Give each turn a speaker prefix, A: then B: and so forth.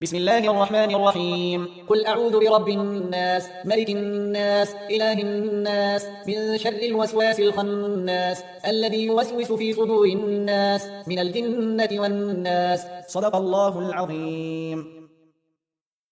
A: بسم الله الرحمن الرحيم. قل أعوذ برب الناس، ملك الناس، إله الناس، من شر الوسواس الخناس، الذي يوسوس في صدور الناس من الجنة والناس. صدق الله العظيم.